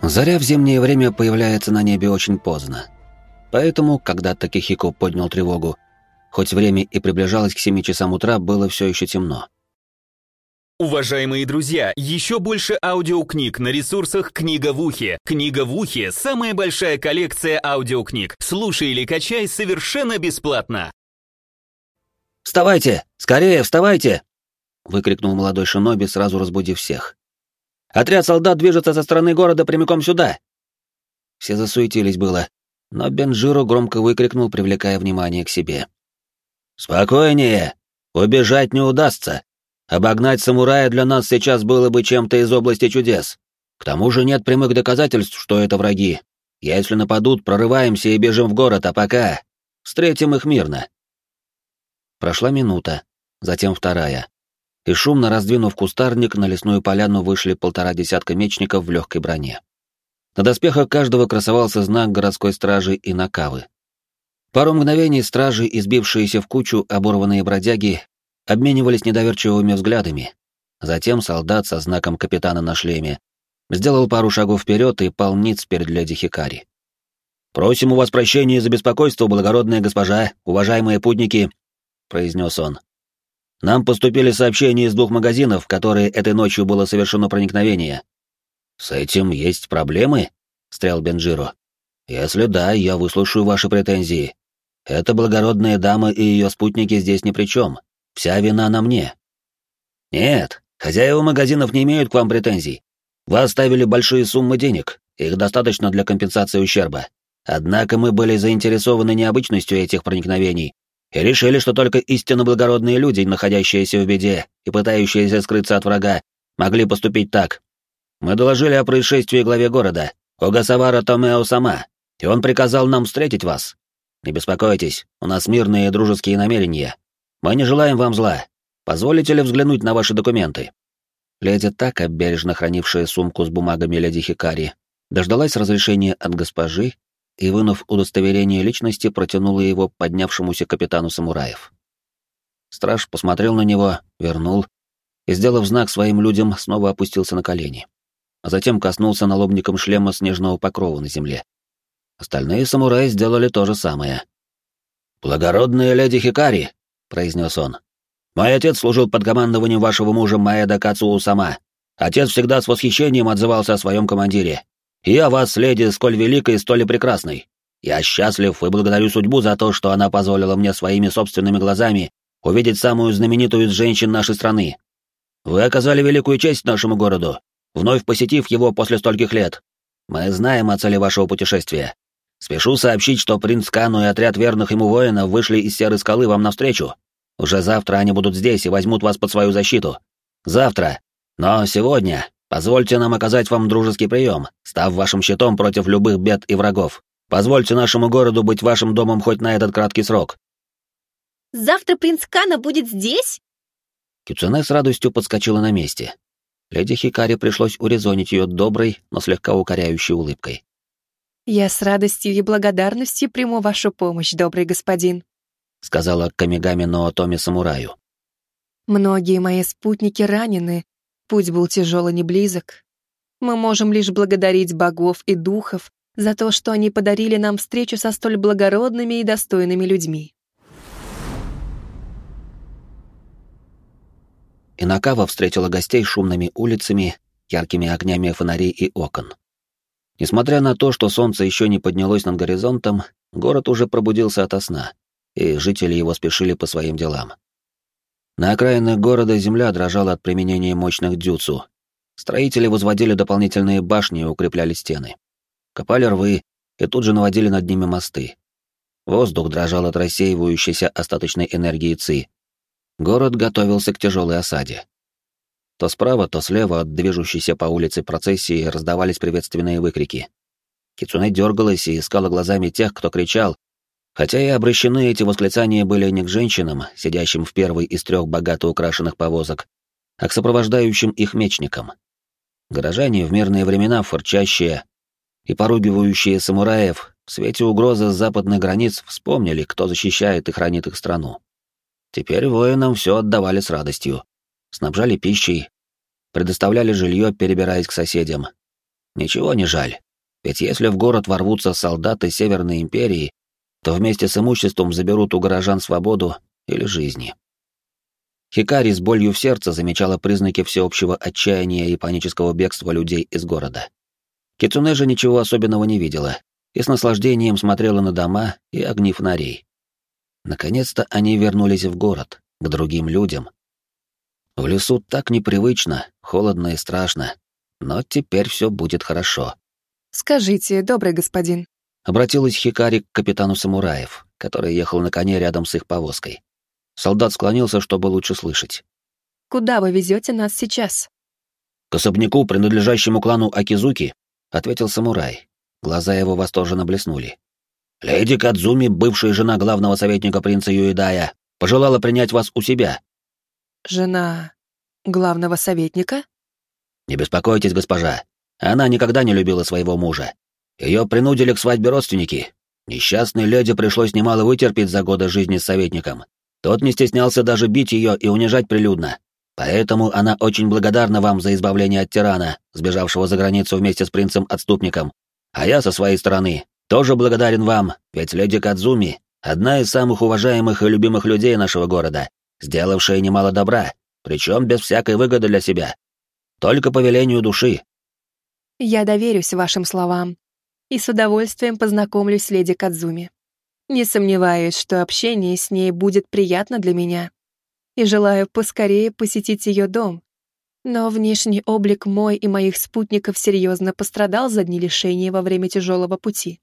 Заря в зимнее время появляется на небе очень поздно. Поэтому, когда Такихико поднял тревогу, хоть время и приближалось к 7 часам утра, было все еще темно. Уважаемые друзья, еще больше аудиокниг на ресурсах «Книга в ухе». «Книга в ухе» — самая большая коллекция аудиокниг. Слушай или качай совершенно бесплатно. «Вставайте! Скорее, вставайте!» — выкрикнул молодой шиноби, сразу разбудив всех. «Отряд солдат движется со стороны города прямиком сюда!» Все засуетились было, но Бенджиро громко выкрикнул, привлекая внимание к себе. «Спокойнее! Убежать не удастся! Обогнать самурая для нас сейчас было бы чем-то из области чудес. К тому же нет прямых доказательств, что это враги. Если нападут, прорываемся и бежим в город, а пока встретим их мирно». Прошла минута, затем вторая. И шумно раздвинув кустарник, на лесную поляну вышли 1,5 десятка мечников в легкой броне. На доспехах каждого красовался знак городской стражи и накавы. Пару мгновений стражи, избившиеся в кучу оборванные бродяги, обменивались недоверчивыми взглядами. Затем солдат со знаком капитана на шлеме сделал пару шагов вперед и пал ниц перед леди Хикари. «Просим у вас прощения за беспокойство, благородная госпожа, уважаемые путники», — произнес он. «Нам поступили сообщения из 2 магазинов, в которые этой ночью было совершено проникновение». «С этим есть проблемы?» — встрял Бенджиро. «Если да, я выслушаю ваши претензии. Эта благородная дама и ее спутники здесь ни при чем. Вся вина на мне». «Нет, хозяева магазинов не имеют к вам претензий. Вы оставили большие суммы денег, их достаточно для компенсации ущерба. Однако мы были заинтересованы необычностью этих проникновений и решили, что только истинно благородные люди, находящиеся в беде и пытающиеся скрыться от врага, могли поступить так. Мы доложили о происшествии главе города, Огасавара Томео-сама, и он приказал нам встретить вас. Не беспокойтесь, у нас мирные и дружеские намерения. Мы не желаем вам зла. Позволите ли взглянуть на ваши документы?» Леди Така, бережно хранившая сумку с бумагами леди Хикари, дождалась разрешения от госпожи и, вынув удостоверение личности, протянула его поднявшемуся капитану самураев. Страж посмотрел на него, вернул и, сделав знак своим людям, снова опустился на колени. А затем коснулся налобником шлема снежного покрова на земле. Остальные самураи сделали то же самое. «Благородная леди Хикари», — произнес он, — «мой отец служил под командованием вашего мужа Маэда Кацуу-сама. Отец всегда с восхищением отзывался о своем командире. И о вас, леди, сколь великой, столь и прекрасной. Я счастлив и благодарю судьбу за то, что она позволила мне своими собственными глазами увидеть самую знаменитую из женщин нашей страны. Вы оказали великую честь нашему городу, вновь посетив его после стольких лет. Мы знаем о цели вашего путешествия. Спешу сообщить, что принц Кану и отряд верных ему воинов вышли из Серой скалы вам навстречу. Уже завтра они будут здесь и возьмут вас под свою защиту. Завтра. Но сегодня позвольте нам оказать вам дружеский прием, став вашим щитом против любых бед и врагов. Позвольте нашему городу быть вашим домом хоть на этот краткий срок». «Завтра принц Кана будет здесь?» Кицуне с радостью подскочила на месте. Леди Хикари пришлось урезонить ее доброй, но слегка укоряющей улыбкой. «Я с радостью и благодарностью приму вашу помощь, добрый господин», — сказала Камигами Ноотоми самураю. «Многие мои спутники ранены, путь был тяжел и не близок. Мы можем лишь благодарить богов и духов за то, что они подарили нам встречу со столь благородными и достойными людьми». Инакава встретила гостей шумными улицами, яркими огнями фонарей и окон. Несмотря на то, что солнце еще не поднялось над горизонтом, город уже пробудился ото сна, и жители его спешили по своим делам. На окраинах города земля дрожала от применения мощных дзюцу. Строители возводили дополнительные башни и укрепляли стены. Копали рвы и тут же наводили над ними мосты. Воздух дрожал от рассеивающейся остаточной энергии ци. Город готовился к тяжелой осаде. То справа, то слева от движущейся по улице процессии раздавались приветственные выкрики. Кицуне дергалась и искала глазами тех, кто кричал, хотя и обращены эти восклицания были не к женщинам, сидящим в первой из 3 богато украшенных повозок, а к сопровождающим их мечникам. Горожане в мирные времена, фырчащие и поругивающие самураев, в свете угрозы с западных границ вспомнили, кто защищает и хранит их страну. Теперь воинам все отдавали с радостью. Снабжали пищей, предоставляли жилье, перебираясь к соседям. ничего не жаль. Ведь если в город ворвутся солдаты Северной империи, то вместе с имуществом заберут у горожан свободу или жизни. Хикари с болью в сердце замечала признаки всеобщего отчаяния и панического бегства людей из города. Кицуне же ничего особенного не видела и с наслаждением смотрела на дома и огни фонарей. Наконец-то они вернулись в город, к другим людям. В лесу так непривычно, холодно и страшно, но теперь все будет хорошо. «Скажите, добрый господин», — обратилась Хикари к капитану самураев, который ехал на коне рядом с их повозкой. Солдат склонился, чтобы лучше слышать. «Куда вы везете нас сейчас?» «К особняку, принадлежащему клану Акизуки», — ответил самурай. Глаза его восторженно блеснули. «Леди Кадзуми, бывшая жена главного советника принца Юэдая, пожелала принять вас у себя». «Жена главного советника?» «Не беспокойтесь, госпожа. Она никогда не любила своего мужа. Ее принудили к свадьбе родственники. Несчастной леди пришлось немало вытерпеть за годы жизни с советником. Тот не стеснялся даже бить ее и унижать прилюдно. Поэтому она очень благодарна вам за избавление от тирана, сбежавшего за границу вместе с принцем-отступником. А я, со своей стороны, тоже благодарен вам, ведь леди Кадзуми — одна из самых уважаемых и любимых людей нашего города, сделавшая немало добра, причем без всякой выгоды для себя. Только по велению души». «Я доверюсь вашим словам и с удовольствием познакомлюсь с леди Кадзуми. Не сомневаюсь, что общение с ней будет приятно для меня, и желаю поскорее посетить ее дом. Но внешний облик мой и моих спутников серьезно пострадал за дни лишения во время тяжелого пути.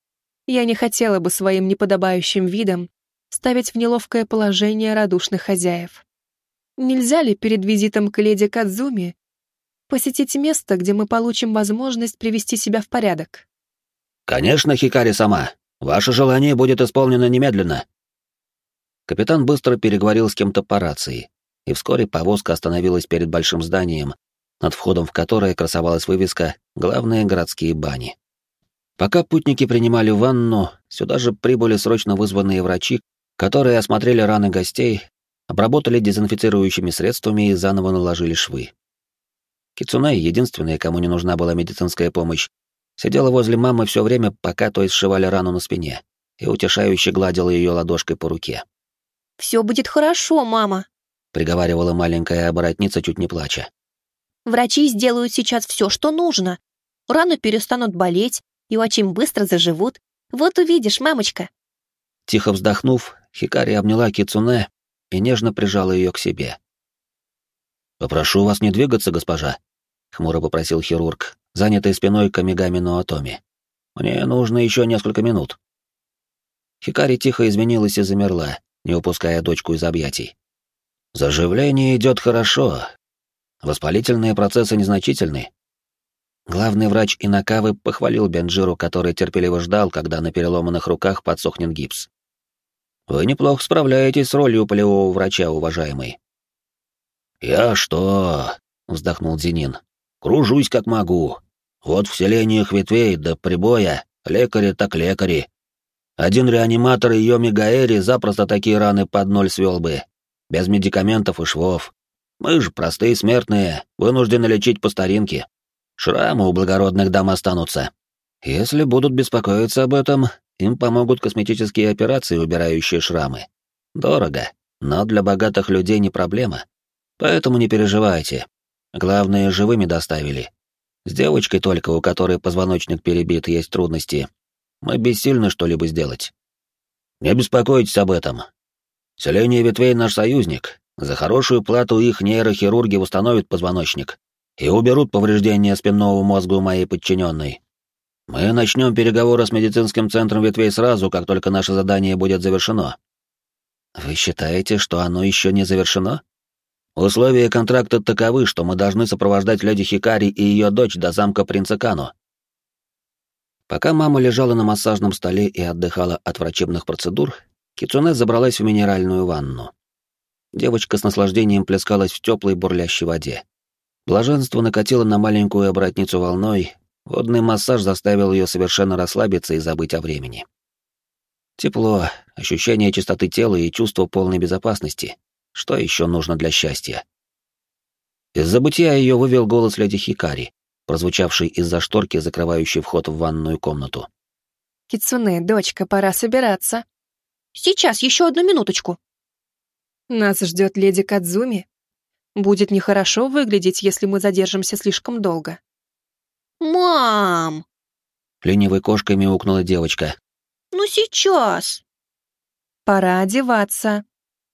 Я не хотела бы своим неподобающим видом ставить в неловкое положение радушных хозяев. Нельзя ли перед визитом к леди Кадзуми посетить место, где мы получим возможность привести себя в порядок?» «Конечно, Хикари-сама. Ваше желание будет исполнено немедленно». Капитан быстро переговорил с кем-то по рации, и вскоре повозка остановилась перед большим зданием, над входом в которое красовалась вывеска «Главные городские бани». Пока путники принимали ванну, сюда же прибыли срочно вызванные врачи, которые осмотрели раны гостей, обработали дезинфицирующими средствами и заново наложили швы. Кицунэ, единственная, кому не нужна была медицинская помощь, сидела возле мамы все время, пока той сшивали рану на спине, и утешающе гладила ее ладошкой по руке. «Все будет хорошо, мама», — приговаривала маленькая оборотница, чуть не плача. «Врачи сделают сейчас все, что нужно. Раны перестанут болеть и очень быстро заживут. Вот увидишь, мамочка». Тихо вздохнув, Хикари обняла Кицунэ и нежно прижала ее к себе. «Попрошу вас не двигаться, госпожа», — хмуро попросил хирург, занятый спиной к Амигами Ноотоми. «Мне нужно еще несколько минут». Хикари тихо изменилась и замерла, не упуская дочку из объятий. «Заживление идет хорошо. Воспалительные процессы незначительны». Главный врач Инакавы похвалил Бенджиру, который терпеливо ждал, когда на переломанных руках подсохнет гипс. «Вы неплохо справляетесь с ролью полевого врача, уважаемый». «Я что?» — вздохнул Зенин. «Кружусь как могу. Вот в селениях ветвей до прибоя лекари так лекари. Один реаниматор Йоми Гаэри запросто такие раны под ноль свел бы, без медикаментов и швов. Мы же простые смертные, вынуждены лечить по старинке. Шрамы у благородных дам останутся. Если будут беспокоиться об этом, им помогут косметические операции, убирающие шрамы. Дорого, но для богатых людей не проблема. Поэтому не переживайте. Главное, живыми доставили. С девочкой только, у которой позвоночник перебит, есть трудности. Мы бессильны что-либо сделать. Не беспокойтесь об этом. Селение ветвей наш союзник. За хорошую плату их нейрохирурги восстановят позвоночник и уберут повреждения спинного мозга у моей подчиненной. Мы начнем переговоры с медицинским центром ветвей сразу, как только наше задание будет завершено. Вы считаете, что оно еще не завершено? Условия контракта таковы, что мы должны сопровождать леди Хикари и ее дочь до замка принца Кано. Пока мама лежала на массажном столе и отдыхала от врачебных процедур, Кицунэ забралась в минеральную ванну. Девочка с наслаждением плескалась в теплой бурлящей воде. Блаженство накатило на маленькую оборотницу волной, водный массаж заставил ее совершенно расслабиться и забыть о времени. Тепло, ощущение чистоты тела и чувство полной безопасности. Что еще нужно для счастья? Из забытия ее вывел голос леди Хикари, прозвучавший из-за шторки, закрывающей вход в ванную комнату. «Кицуне, дочка, пора собираться. Сейчас, еще одну минуточку. Нас ждет леди Кадзуми. Будет нехорошо выглядеть, если мы задержимся слишком долго». Мам! Ленивой кошкой мяукнула девочка. Ну сейчас. «Пора одеваться.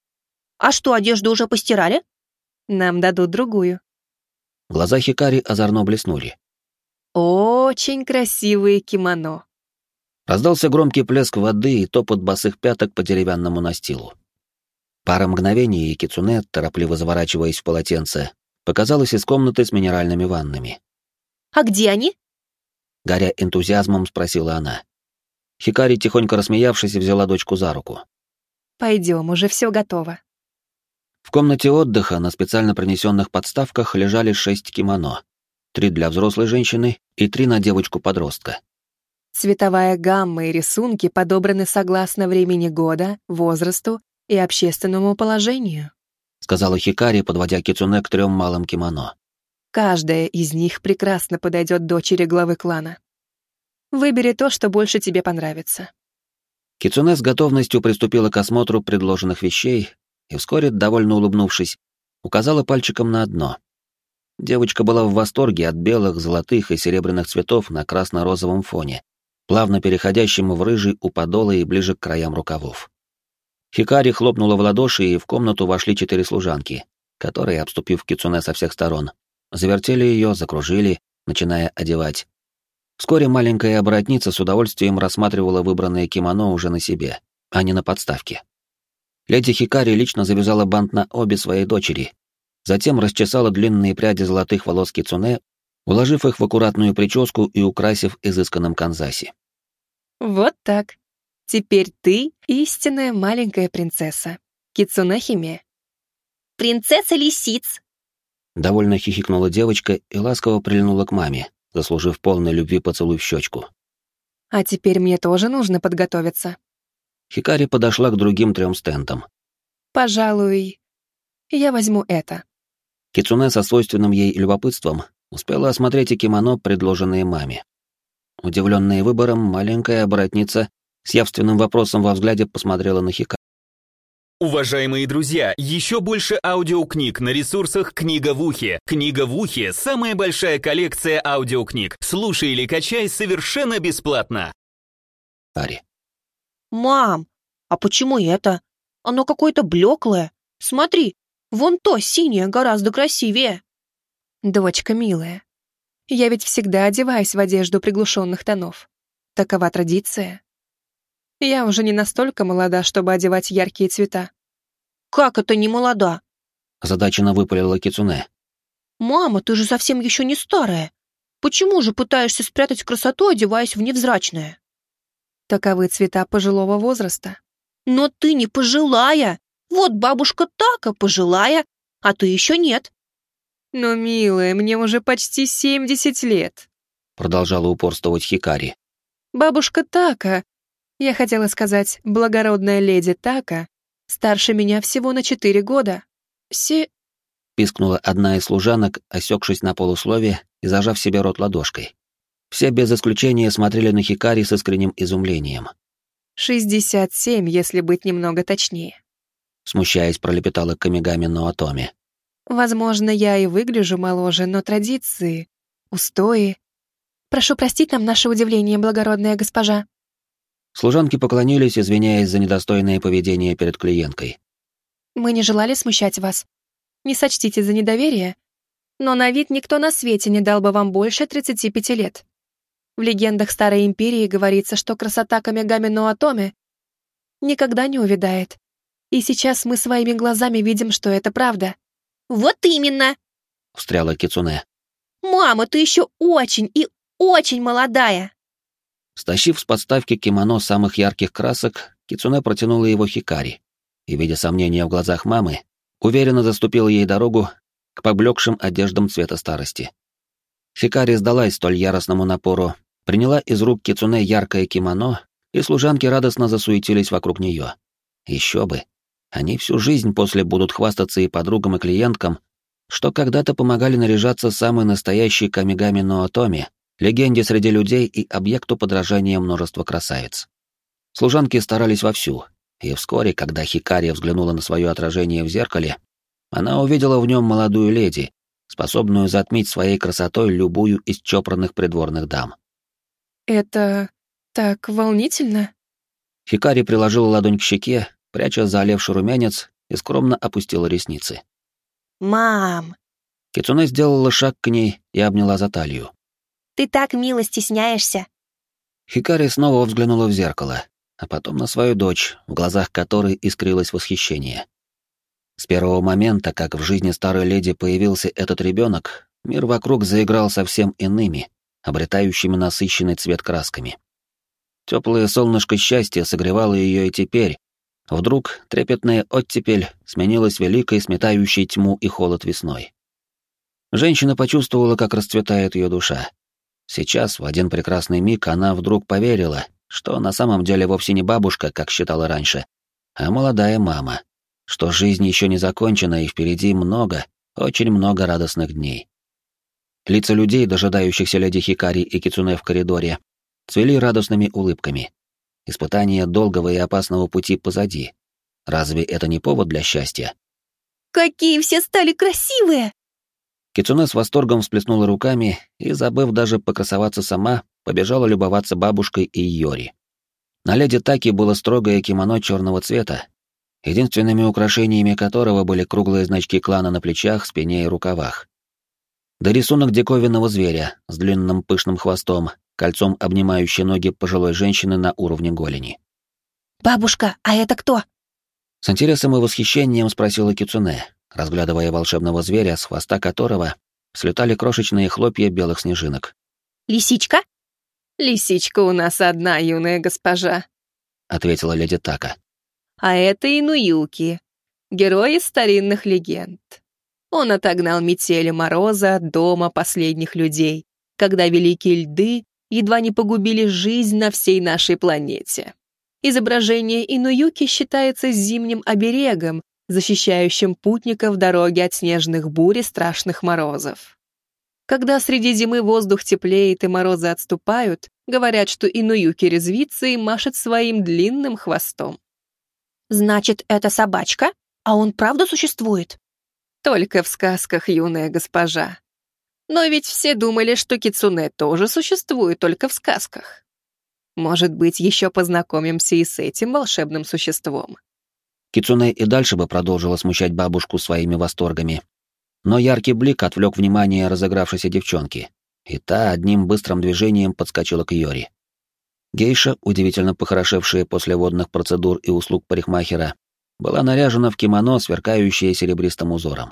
А что, одежду уже постирали? Нам дадут другую». Глаза Хикари озорно блеснули. «Очень красивые кимоно». Раздался громкий плеск воды и топот босых пяток по деревянному настилу. Пара мгновений, и Кицуне, торопливо заворачиваясь в полотенце, показалась из комнаты с минеральными ваннами. А где они? Горя энтузиазмом, спросила она. Хикари, тихонько рассмеявшись, взяла дочку за руку. «Пойдем, уже все готово». В комнате отдыха на специально принесенных подставках лежали 6 кимоно. 3 для взрослой женщины и 3 на девочку-подростка. Цветовая гамма и рисунки подобраны согласно времени года, возрасту и общественному положению, Сказала Хикари, подводя Кицуне к 3 малым кимоно. Каждая из них прекрасно подойдет дочери главы клана. Выбери то, что больше тебе понравится. Кицуне с готовностью приступила к осмотру предложенных вещей и вскоре, довольно улыбнувшись, указала пальчиком на одно. Девочка была в восторге от белых, золотых и серебряных цветов на красно-розовом фоне, плавно переходящем в рыжий у подола и ближе к краям рукавов. Хикари хлопнула в ладоши, и в комнату вошли 4 служанки, которые, обступив Кицуне со всех сторон, завертели ее, закружили, начиная одевать. Вскоре маленькая оборотница с удовольствием рассматривала выбранное кимоно уже на себе, а не на подставке. Леди Хикари лично завязала бант на обе своей дочери, затем расчесала длинные пряди золотых волос Кицуне, уложив их в аккуратную прическу и украсив изысканным канзаси. Вот так. Теперь ты истинная маленькая принцесса. Кицуне Химе. Принцесса лисиц. Довольно хихикнула девочка и ласково прильнула к маме, заслужив полной любви поцелуй в щечку. А теперь мне тоже нужно подготовиться. Хикари подошла к другим 3 стендам. Пожалуй, я возьму это. Кицуне со свойственным ей любопытством успела осмотреть и кимоно, предложенные маме. Удивленная выбором, маленькая оборотница с явственным вопросом во взгляде посмотрела на Хикари. Уважаемые друзья, еще больше аудиокниг на ресурсах «Книга в ухе». «Книга в ухе» — самая большая коллекция аудиокниг. Слушай или качай совершенно бесплатно. Ари. Мам, а почему это? Оно какое-то блеклое. Смотри, вон то синее гораздо красивее. Дочка милая, я ведь всегда одеваюсь в одежду приглушенных тонов. Такова традиция. Я уже не настолько молода, чтобы одевать яркие цвета. Как это не молода? Озадаченно выпалила Кицуне. Мама, ты же совсем еще не старая. Почему же пытаешься спрятать красоту, одеваясь в невзрачное? Таковы цвета пожилого возраста. Но ты не пожилая. Вот бабушка Така пожилая, а ты еще нет. Но, милая, мне уже почти 70 лет. Продолжала упорствовать Хикари. Бабушка Така, я хотела сказать, благородная леди Така, старше меня всего на 4 года. Пискнула одна из служанок, осекшись на полуслове и зажав себе рот ладошкой. Все без исключения смотрели на Хикари с искренним изумлением. 67, если быть немного точнее. Смущаясь, пролепетала Камигами Ноотоми. Возможно, я и выгляжу моложе, но традиции, устои... Прошу простить нам наше удивление, благородная госпожа. Служанки поклонились, извиняясь за недостойное поведение перед клиенткой. Мы не желали смущать вас. Не сочтите за недоверие, но на вид никто на свете не дал бы вам больше 35 лет. В легендах Старой Империи говорится, что красота Камигами Ноотоми никогда не увядает. И сейчас мы своими глазами видим, что это правда. Вот именно. Встряла Кицуне. Мама, ты еще очень и очень молодая. Стащив с подставки кимоно самых ярких красок, Кицуне протянула его Хикари и, видя сомнения в глазах мамы, уверенно заступила ей дорогу к поблекшим одеждам цвета старости. Хикари сдалась столь яростному напору, приняла из рук Кицуне яркое кимоно, и служанки радостно засуетились вокруг нее. Еще бы! Они всю жизнь после будут хвастаться и подругам, и клиенткам, что когда-то помогали наряжаться самой настоящей Камигами но Отоми, легенде среди людей и объекту подражания множества красавиц. Служанки старались вовсю, и вскоре, когда Хикари взглянула на свое отражение в зеркале, она увидела в нем молодую леди, способную затмить своей красотой любую из чопорных придворных дам. Это так волнительно. Хикари приложила ладонь к щеке, пряча заолевший румянец, и скромно опустила ресницы. «Мам, Кицуне сделала шаг к ней и обняла за талию. ты так мило стесняешься». Хикари снова взглянула в зеркало, а потом на свою дочь, в глазах которой искрилось восхищение. С первого момента, как в жизни старой леди появился этот ребенок, мир вокруг заиграл совсем иными, обретающими насыщенный цвет красками. Теплое солнышко счастья согревало ее и теперь. Вдруг трепетная оттепель сменилась великой, сметающей тьму и холод весной. Женщина почувствовала, как расцветает ее душа. Сейчас, в один прекрасный миг, она вдруг поверила, что на самом деле вовсе не бабушка, как считала раньше, а молодая мама, что жизнь еще не закончена и впереди много, очень много радостных дней. Лица людей, дожидающихся леди Хикари и Кицуне в коридоре, цвели радостными улыбками. Испытание долгого и опасного пути позади. Разве это не повод для счастья? «Какие все стали красивые!» Кицуне с восторгом всплеснула руками и, забыв даже покрасоваться сама, побежала любоваться бабушкой и Йори. На леди Таки было строгое кимоно черного цвета, единственными украшениями которого были круглые значки клана на плечах, спине и рукавах. Да рисунок диковинного зверя с длинным пышным хвостом, кольцом обнимающей ноги пожилой женщины на уровне голени. «Бабушка, а это кто?» С интересом и восхищением спросила Кицуне, разглядывая волшебного зверя, с хвоста которого слетали крошечные хлопья белых снежинок. «Лисичка?» «Лисичка у нас одна, юная госпожа», — ответила леди Така. «а это Инуюки, герой из старинных легенд. Он отогнал метели мороза от дома последних людей, когда великие льды едва не погубили жизнь на всей нашей планете. Изображение Инуюки считается зимним оберегом, защищающим путников дороги от снежных бурь и страшных морозов. Когда среди зимы воздух теплеет и морозы отступают, говорят, что Инуюки резвится и машет своим длинным хвостом. «Значит, это собачка? А он правда существует?» Только в сказках, юная госпожа. Но ведь все думали, что кицуне тоже существует только в сказках. Может быть, еще познакомимся и с этим волшебным существом». Кицуне и дальше бы продолжила смущать бабушку своими восторгами. Но яркий блик отвлек внимание разыгравшейся девчонки, и та одним быстрым движением подскочила к Йори. Гейша, удивительно похорошевшая после водных процедур и услуг парикмахера, была наряжена в кимоно, сверкающее серебристым узором.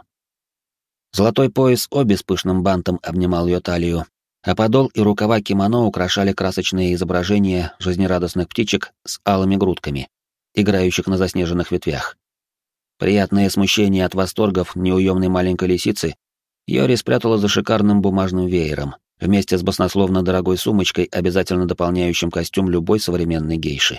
Золотой пояс оби с пышным бантом обнимал ее талию, а подол и рукава кимоно украшали красочные изображения жизнерадостных птичек с алыми грудками, играющих на заснеженных ветвях. Приятное смущение от восторгов неуемной маленькой лисицы Йори спрятала за шикарным бумажным веером, вместе с баснословно дорогой сумочкой, обязательно дополняющим костюм любой современной гейши.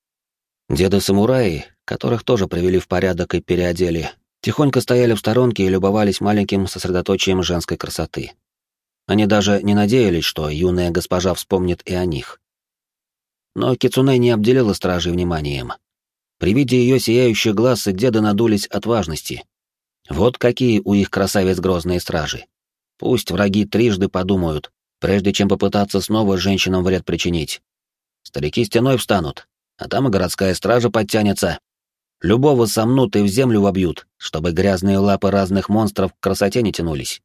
Деды-самураи, которых тоже привели в порядок и переодели, тихонько стояли в сторонке и любовались маленьким сосредоточием женской красоты. Они даже не надеялись, что юная госпожа вспомнит и о них. Но Кицуне не обделила стражей вниманием. При виде ее сияющих глаз и деды надулись от важности. Вот какие у их красавиц грозные стражи. Пусть враги трижды подумают, прежде чем попытаться снова женщинам вред причинить. Старики стеной встанут, а там и городская стража подтянется. Любого сомнут и в землю вобьют, чтобы грязные лапы разных монстров к красоте не тянулись.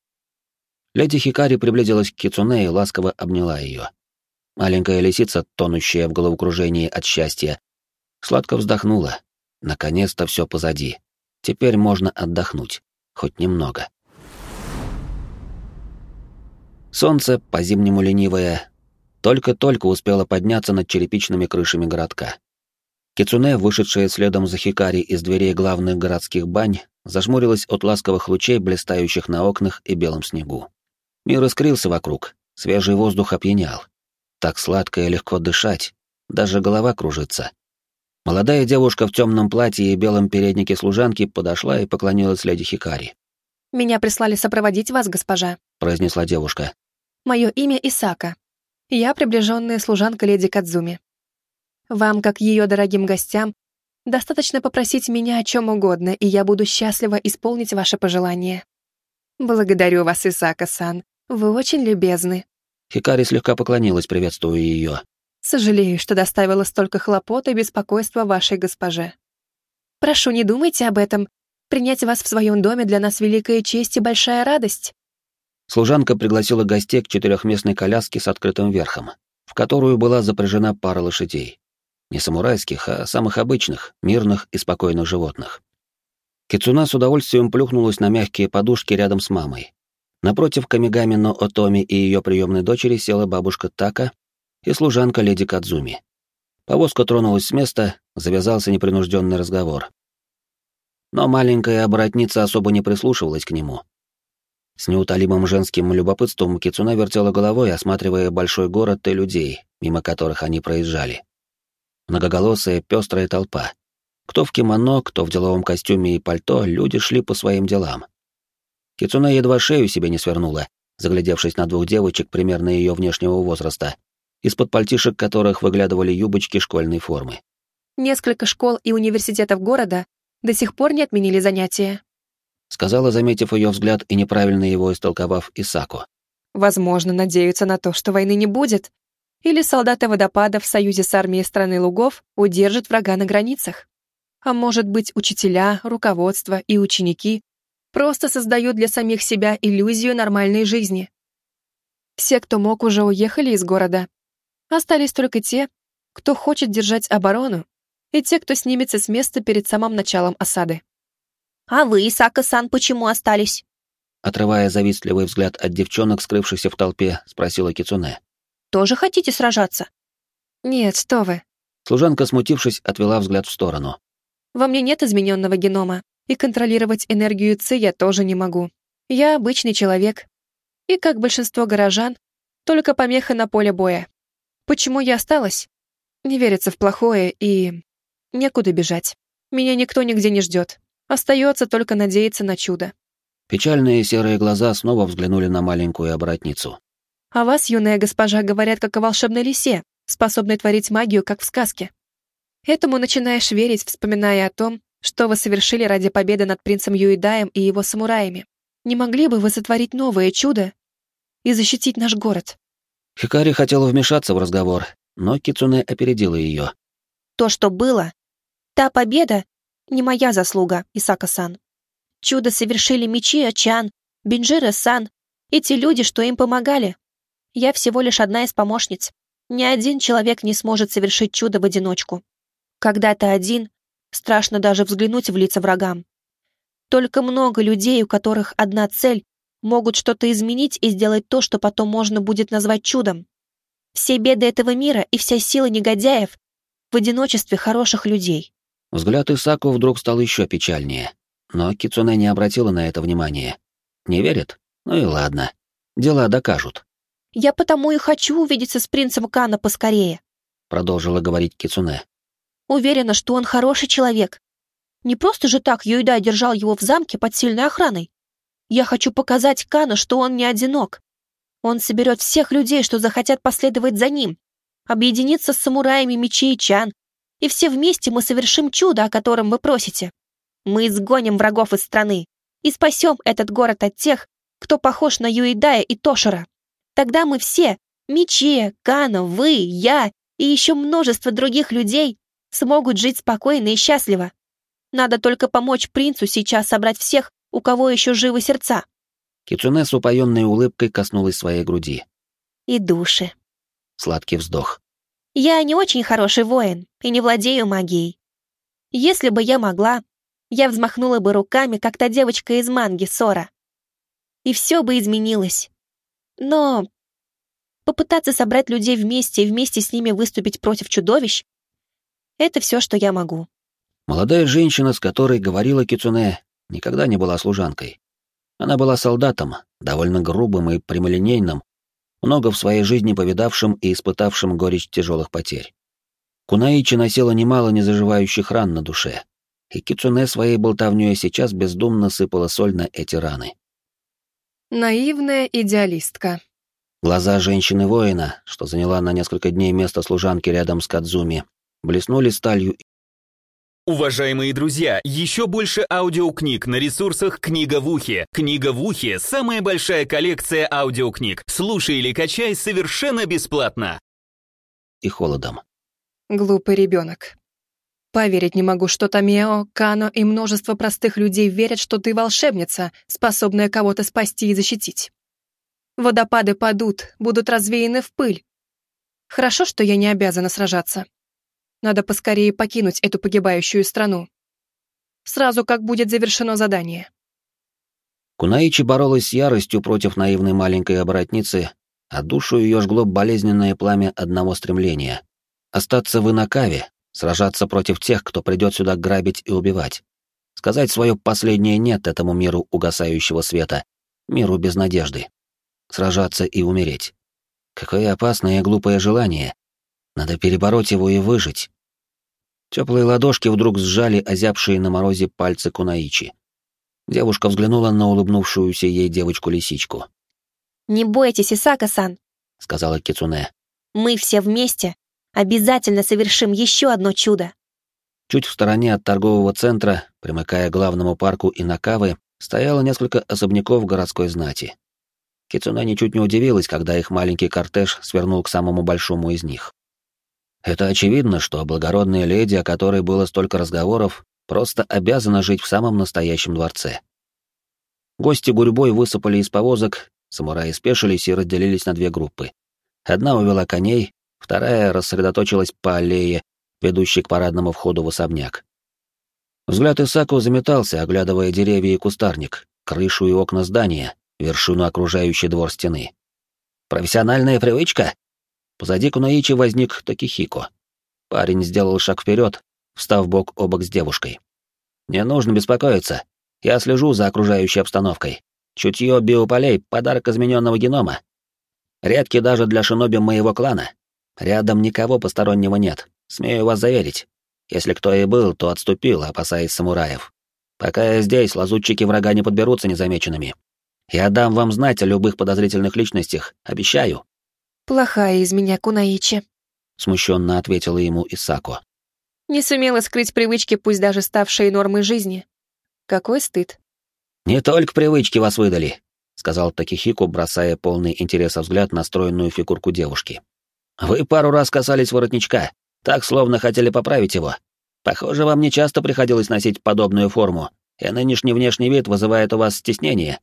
Леди Хикари приблизилась к Кицуне и ласково обняла ее. Маленькая лисица, тонущая в головокружении от счастья, сладко вздохнула. Наконец-то все позади. Теперь можно отдохнуть. Хоть немного. Солнце, по-зимнему ленивое, только-только успело подняться над черепичными крышами городка. Кицуне, вышедшая следом за Хикари из дверей главных городских бань, зажмурилась от ласковых лучей, блистающих на окнах и белом снегу. Мир искрился вокруг, свежий воздух опьянял. Так сладко и легко дышать, даже голова кружится. Молодая девушка в темном платье и белом переднике служанки подошла и поклонилась леди Хикари. «Меня прислали сопроводить вас, госпожа», — произнесла девушка. «Мое имя Исака. Я приближенная служанка леди Кадзуми. Вам, как ее дорогим гостям, достаточно попросить меня о чем угодно, и я буду счастлива исполнить ваше пожелание». «Благодарю вас, Исака-сан. Вы очень любезны». Хикари слегка поклонилась, приветствуя ее. «Сожалею, что доставила столько хлопот и беспокойства вашей госпоже. Прошу, не думайте об этом. Принять вас в своем доме для нас великая честь и большая радость». Служанка пригласила гостей к 4-местной коляске с открытым верхом, в которую была запряжена пара лошадей. Не самурайских, а самых обычных, мирных и спокойных животных. Кицуна с удовольствием плюхнулась на мягкие подушки рядом с мамой. Напротив Камигами но Отоми и ее приемной дочери села бабушка Така и служанка леди Кадзуми. Повозка тронулась с места, завязался непринужденный разговор. Но маленькая оборотница особо не прислушивалась к нему. С неутолимым женским любопытством Кицуна вертела головой, осматривая большой город и людей, мимо которых они проезжали. Многоголосая, пестрая толпа. Кто в кимоно, кто в деловом костюме и пальто, люди шли по своим делам. Кицуна едва шею себе не свернула, заглядевшись на 2 девочек примерно ее внешнего возраста, из-под пальтишек которых выглядывали юбочки школьной формы. «Несколько школ и университетов города до сих пор не отменили занятия», сказала, заметив ее взгляд и неправильно его истолковав, Исаку. «Возможно, надеются на то, что войны не будет, или солдаты водопада в союзе с армией страны лугов удержат врага на границах. А может быть, учителя, руководство и ученики просто создают для самих себя иллюзию нормальной жизни. Все, кто мог, уже уехали из города. Остались только те, кто хочет держать оборону, и те, кто снимется с места перед самым началом осады». «А вы, Исака-сан, почему остались?» Отрывая завистливый взгляд от девчонок, скрывшихся в толпе, спросила Кицуне. «Тоже хотите сражаться?» «Нет, что вы. Служанка, смутившись, отвела взгляд в сторону. Во мне нет измененного генома, и контролировать энергию Ци я тоже не могу. Я обычный человек. И, как большинство горожан, только помеха на поле боя. Почему я осталась? Не верится в плохое и... некуда бежать. Меня никто нигде не ждет. Остается только надеяться на чудо». Печальные серые глаза снова взглянули на маленькую оборотницу. «О вас, юная госпожа, говорят, как о волшебной лисе, способной творить магию, как в сказке. Этому начинаешь верить, вспоминая о том, что вы совершили ради победы над принцем Юидаем и его самураями. Не могли бы вы сотворить новое чудо и защитить наш город?» Хикари хотела вмешаться в разговор, но Кицуне опередила ее. «То, что было, та победа не моя заслуга, Исака-сан. Чудо совершили Мичио-чан, Бинджиро-сан и те люди, что им помогали. Я всего лишь одна из помощниц. Ни один человек не сможет совершить чудо в одиночку. Когда ты один, страшно даже взглянуть в лица врагам. Только много людей, у которых одна цель, могут что-то изменить и сделать то, что потом можно будет назвать чудом. Все беды этого мира и вся сила негодяев в одиночестве хороших людей». Взгляд Исаку вдруг стал еще печальнее, но Кицуне не обратила на это внимания. Не верит? Ну и ладно. Дела докажут. «Я потому и хочу увидеться с принцем Кано поскорее», продолжила говорить Кицуне. «Уверена, что он хороший человек. Не просто же так Юидай держал его в замке под сильной охраной. Я хочу показать Кано, что он не одинок. Он соберет всех людей, что захотят последовать за ним, объединиться с самураями Мичио-чан, и все вместе мы совершим чудо, о котором вы просите. Мы изгоним врагов из страны и спасем этот город от тех, кто похож на Юидая и Тошира. Тогда мы все, Мичио, Кано, вы, я и еще множество других людей, смогут жить спокойно и счастливо. Надо только помочь принцу сейчас собрать всех, у кого еще живы сердца». Кицуне с упоенной улыбкой коснулась своей груди. «И души». Сладкий вздох. «Я не очень хороший воин и не владею магией. Если бы я могла, я взмахнула бы руками, как та девочка из манги Сора. И все бы изменилось. Но попытаться собрать людей вместе и вместе с ними выступить против чудовищ — это все, что я могу». Молодая женщина, с которой говорила Кицуне, никогда не была служанкой. Она была солдатом, довольно грубым и прямолинейным, много в своей жизни повидавшим и испытавшим горечь тяжелых потерь. Кунаичи носила немало незаживающих ран на душе, и Кицуне своей болтовнёй сейчас бездумно сыпала соль на эти раны. Наивная идеалистка. Глаза женщины-воина, что заняла на несколько дней место служанки рядом с Кадзуми, блеснули сталью. Уважаемые друзья, еще больше аудиокниг на ресурсах «Книга в ухе». «Книга в ухе» — самая большая коллекция аудиокниг. Слушай или качай совершенно бесплатно. И холодом. Глупый ребенок. Поверить не могу, что Томео, Кано и множество простых людей верят, что ты волшебница, способная кого-то спасти и защитить. Водопады падут, будут развеяны в пыль. Хорошо, что я не обязана сражаться. Надо поскорее покинуть эту погибающую страну. Сразу как будет завершено задание. Кунаичи боролась с яростью против наивной маленькой оборотницы, а душу ее жгло болезненное пламя одного стремления — остаться в Инакаве, сражаться против тех, кто придет сюда грабить и убивать. Сказать свое последнее «нет» этому миру угасающего света, миру без надежды. Сражаться и умереть. Какое опасное и глупое желание. Надо перебороть его и выжить. Теплые ладошки вдруг сжали озябшие на морозе пальцы Кунаичи. Девушка взглянула на улыбнувшуюся ей девочку-лисичку. «Не бойтесь, Исака-сан», — сказала Кицуне. «мы все вместе обязательно совершим еще одно чудо». Чуть в стороне от торгового центра, примыкая к главному парку Инакавы, стояло несколько особняков городской знати. Кицуне ничуть не удивилась, когда их маленький кортеж свернул к самому большому из них. Это очевидно, что благородная леди, о которой было столько разговоров, просто обязана жить в самом настоящем дворце. Гости гурьбой высыпали из повозок, самураи спешились и разделились на две группы. Одна увела коней, вторая рассредоточилась по аллее, ведущей к парадному входу в особняк. Взгляд Исаку заметался, оглядывая деревья и кустарник, крышу и окна здания, вершину окружающей двор стены. «Профессиональная привычка?» Позади Кунаичи возник Токихико. Парень сделал шаг вперед, встав бок о бок с девушкой. «Не нужно беспокоиться. Я слежу за окружающей обстановкой. Чутье биополей — подарок измененного генома. Редкий даже для шиноби моего клана. Рядом никого постороннего нет, смею вас заверить. Если кто и был, то отступил, опасаясь самураев. Пока я здесь, лазутчики врага не подберутся незамеченными. Я дам вам знать о любых подозрительных личностях, обещаю». «Плохая из меня, Кунаичи», — смущенно ответила ему Исако. «не сумела скрыть привычки, пусть даже ставшие нормой жизни. Какой стыд». «Не только привычки вас выдали», — сказал Такихико, бросая полный интереса взгляд на стройную фигурку девушки. «Вы пару раз касались воротничка, так словно хотели поправить его. Похоже, вам нечасто приходилось носить подобную форму, и нынешний внешний вид вызывает у вас стеснение».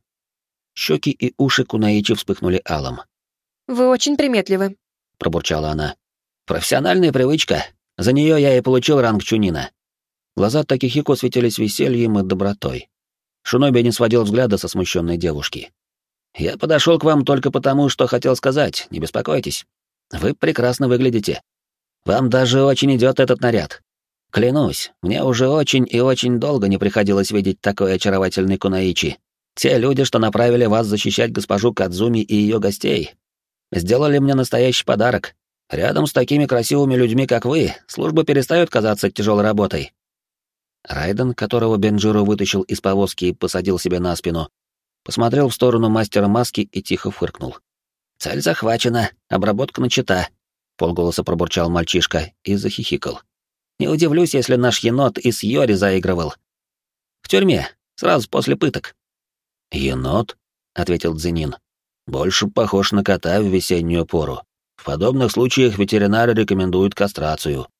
Щеки и уши Кунаичи вспыхнули алым. «Вы очень приметливы», — пробурчала она. «Профессиональная привычка. За нее я и получил ранг чунина». Глаза Такихико светились весельем и добротой. Шиноби не сводил взгляда со смущенной девушки. «Я подошел к вам только потому, что хотел сказать, не беспокойтесь. Вы прекрасно выглядите. Вам даже очень идет этот наряд. Клянусь, мне уже очень и очень долго не приходилось видеть такой очаровательный Кунаичи. Те люди, что направили вас защищать госпожу Кадзуми и ее гостей, сделали мне настоящий подарок. Рядом с такими красивыми людьми, как вы, служба перестает казаться тяжелой работой». Райден, которого Бенджиро вытащил из повозки и посадил себе на спину, посмотрел в сторону мастера маски и тихо фыркнул. «Цель захвачена, обработка начата», — полголоса пробурчал мальчишка и захихикал. «Не удивлюсь, если наш енот и с Йори заигрывал. В тюрьме, сразу после пыток». «Енот?» — ответил Дзенин. «Больше похож на кота в весеннюю пору. В подобных случаях ветеринары рекомендуют кастрацию».